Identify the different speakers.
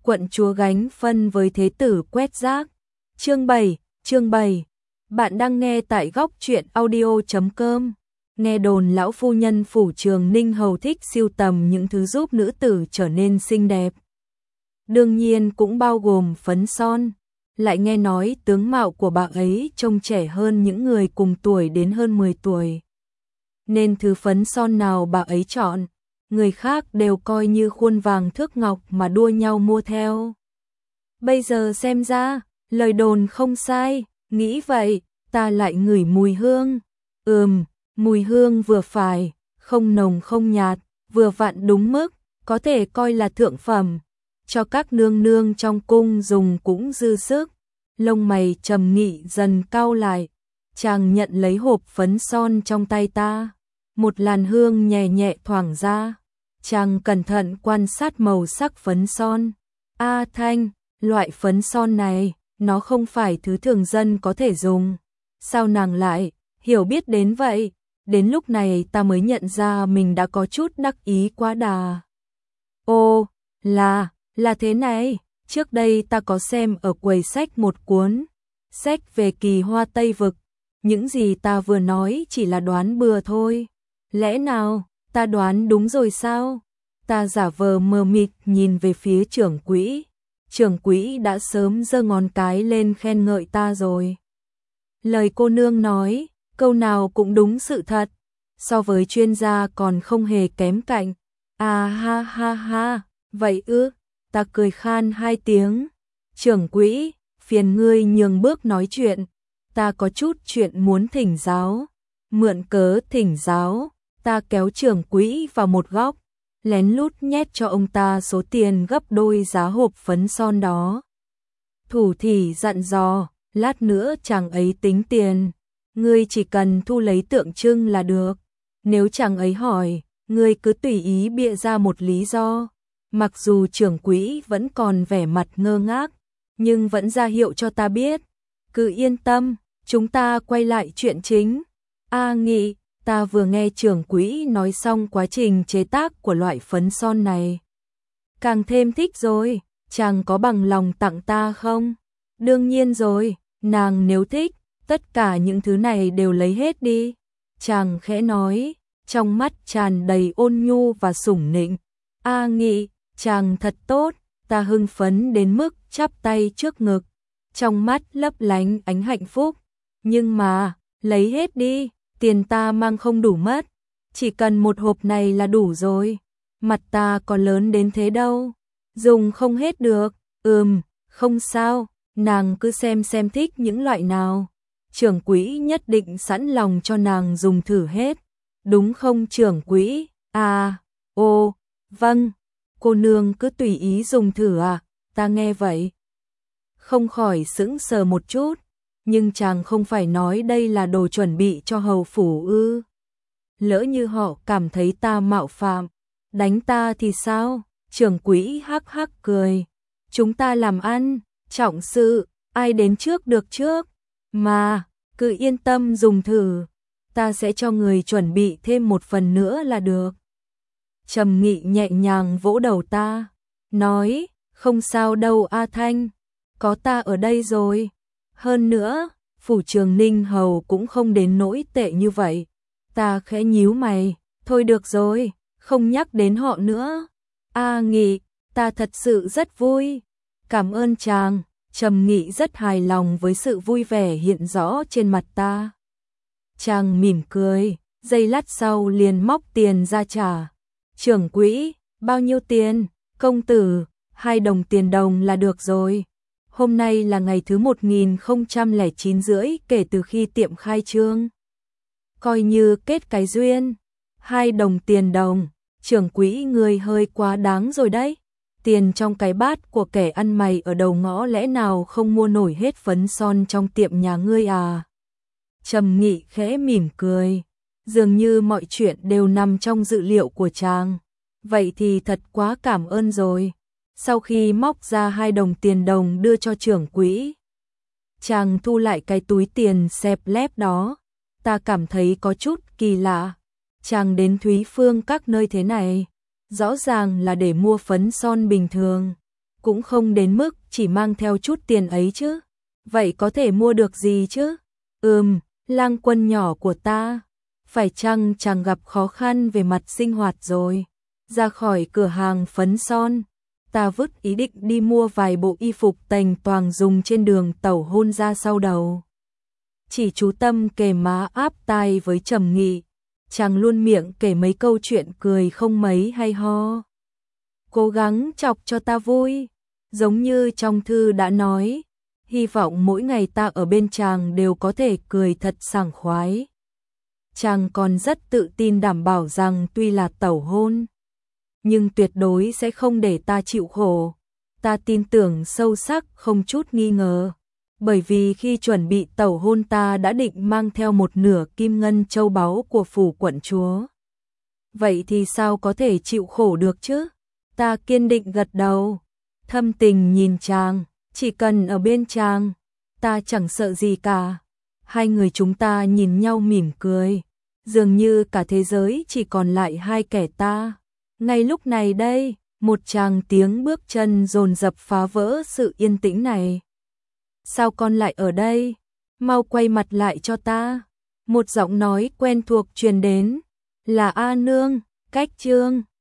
Speaker 1: quận chúa gánh phân với thế tử quét rác. Chương 7. Bạn đang nghe tại góc truyện audio.com. Nghe đồn lão phu nhân phủ Trường Ninh hầu thích sưu tầm những thứ giúp nữ tử trở nên xinh đẹp. Đương nhiên cũng bao gồm phấn son. Lại nghe nói tướng mạo của bà ấy trông trẻ hơn những người cùng tuổi đến hơn 10 tuổi. Nên thứ phấn son nào bà ấy chọn, người khác đều coi như khuôn vàng thước ngọc mà đua nhau mua theo. Bây giờ xem ra, lời đồn không sai, nghĩ vậy, ta lại ngửi mùi hương. Mùi hương vừa phải, không nồng không nhạt, vừa vặn đúng mức, có thể coi là thượng phẩm. Cho các nương nương trong cung dùng cũng dư sức. Lông mày trầm nghị dần cau lại. Chàng nhận lấy hộp phấn son trong tay ta. Một làn hương nhẹ nhẹ thoảng ra. Chàng cẩn thận quan sát màu sắc phấn son. A Thanh, loại phấn son này, nó không phải thứ thường dân có thể dùng. Sao nàng lại hiểu biết đến vậy? Đến lúc này ta mới nhận ra mình đã có chút đắc ý quá đà. Ô, là thế này, trước đây ta có xem ở quầy sách một cuốn sách về kỳ hoa Tây Vực. Những gì ta vừa nói chỉ là đoán bừa thôi. Lẽ nào, ta đoán đúng rồi sao? Ta giả vờ mờ mịt nhìn về phía trưởng quỹ. Trưởng quỹ đã sớm giơ ngón cái lên khen ngợi ta rồi. Lời cô nương nói, câu nào cũng đúng sự thật. So với chuyên gia còn không hề kém cạnh. À ha, vậy ư? Ta cười khan 2 tiếng. Trưởng quỹ, phiền ngươi nhường bước nói chuyện. Ta có chút chuyện muốn thỉnh giáo. Mượn cớ thỉnh giáo, ta kéo trưởng quỹ vào một góc, lén lút nhét cho ông ta số tiền gấp đôi giá hộp phấn son đó. Thủ thỉ dặn dò, lát nữa chàng ấy tính tiền, ngươi chỉ cần thu lấy tượng trưng là được. Nếu chàng ấy hỏi, ngươi cứ tùy ý bịa ra một lý do. Mặc dù trưởng quỹ vẫn còn vẻ mặt ngơ ngác, nhưng vẫn ra hiệu cho ta biết. Cứ yên tâm, chúng ta quay lại chuyện chính. A Nghị, ta vừa nghe trưởng quỹ nói xong quá trình chế tác của loại phấn son này. Càng thêm thích rồi, chàng có bằng lòng tặng ta không? Đương nhiên rồi, nàng nếu thích, tất cả những thứ này đều lấy hết đi. Chàng khẽ nói, trong mắt tràn đầy ôn nhu và sủng nịnh. A Nghị, chàng thật tốt, ta hưng phấn đến mức chắp tay trước ngực. Trong mắt lấp lánh ánh hạnh phúc. Nhưng mà, lấy hết đi, tiền ta mang không đủ mất. Chỉ cần một hộp này là đủ rồi. Mặt ta có lớn đến thế đâu. Dùng không hết được. Không sao, nàng cứ xem thích những loại nào. Trưởng quỹ nhất định sẵn lòng cho nàng dùng thử hết. Đúng không trưởng quỹ? À, ô, vâng. Cô nương cứ tùy ý dùng thử à? Ta nghe vậy không khỏi sững sờ một chút. Nhưng chàng không phải nói đây là đồ chuẩn bị cho hầu phủ ư? Lỡ như họ cảm thấy ta mạo phạm, đánh ta thì sao? Trưởng quỹ hắc hắc cười. Chúng ta làm ăn, trọng sự, ai đến trước được trước. Mà, cứ yên tâm dùng thử, ta sẽ cho người chuẩn bị thêm một phần nữa là được. Trầm Nghị nhẹ nhàng vỗ đầu ta, nói, không sao đâu A Thanh, có ta ở đây rồi. Hơn nữa, phủ Trường Ninh hầu cũng không đến nỗi tệ như vậy. Ta khẽ nhíu mày, thôi được rồi, không nhắc đến họ nữa. A Nghị, ta thật sự rất vui. Cảm ơn chàng. Trầm Nghị rất hài lòng với sự vui vẻ hiện rõ trên mặt ta. Chàng mỉm cười, giây lát sau liền móc tiền ra trả. Trưởng quỹ, bao nhiêu tiền? Công tử, 2 đồng tiền đồng là được rồi. Hôm nay là ngày thứ 1009 rưỡi kể từ khi tiệm khai trương. Coi như kết cái duyên. 2 đồng tiền đồng, trưởng quỹ người hơi quá đáng rồi đấy. Tiền trong cái bát của kẻ ăn mày ở đầu ngõ lẽ nào không mua nổi hết phấn son trong tiệm nhà ngươi à? Trầm Nghị khẽ mỉm cười, dường như mọi chuyện đều nằm trong dự liệu của chàng. Vậy thì thật quá cảm ơn rồi. Sau khi móc ra 2 đồng tiền đồng đưa cho trưởng quỹ, chàng thu lại cái túi tiền xẹp lép đó. Ta cảm thấy có chút kỳ lạ. Chàng đến Thúy Phương các nơi thế này, rõ ràng là để mua phấn son bình thường. cũng không đến mức chỉ mang theo chút tiền ấy chứ. Vậy có thể mua được gì chứ? Lang Quân nhỏ của ta, phải chăng chàng gặp khó khăn về mặt sinh hoạt rồi? Ra khỏi cửa hàng phấn son, ta vứt ý định đi mua vài bộ y phục tành toàng dùng trên đường tẩu hôn ra sau đầu. Chỉ chú Tâm kề má áp tai với trầm nghị, chàng luôn miệng kể mấy câu chuyện cười không mấy hay ho. Cố gắng chọc cho ta vui, giống như trong thư đã nói, hy vọng mỗi ngày ta ở bên chàng đều có thể cười thật sảng khoái. Chàng còn rất tự tin đảm bảo rằng tuy là tẩu hôn, nhưng tuyệt đối sẽ không để ta chịu khổ. Ta tin tưởng sâu sắc không chút nghi ngờ, bởi vì khi chuẩn bị tẩu hôn ta đã định mang theo một nửa kim ngân châu báu của phủ quận chúa. Vậy thì sao có thể chịu khổ được chứ? Ta kiên định gật đầu, thâm tình nhìn chàng, chỉ cần ở bên chàng, ta chẳng sợ gì cả. Hai người chúng ta nhìn nhau mỉm cười, dường như cả thế giới chỉ còn lại hai kẻ ta. Ngay lúc này đây, một tràng tiếng bước chân dồn dập phá vỡ sự yên tĩnh này. Sao con lại ở đây? Mau quay mặt lại cho ta. Một giọng nói quen thuộc truyền đến, là A Nương, Cách Trương.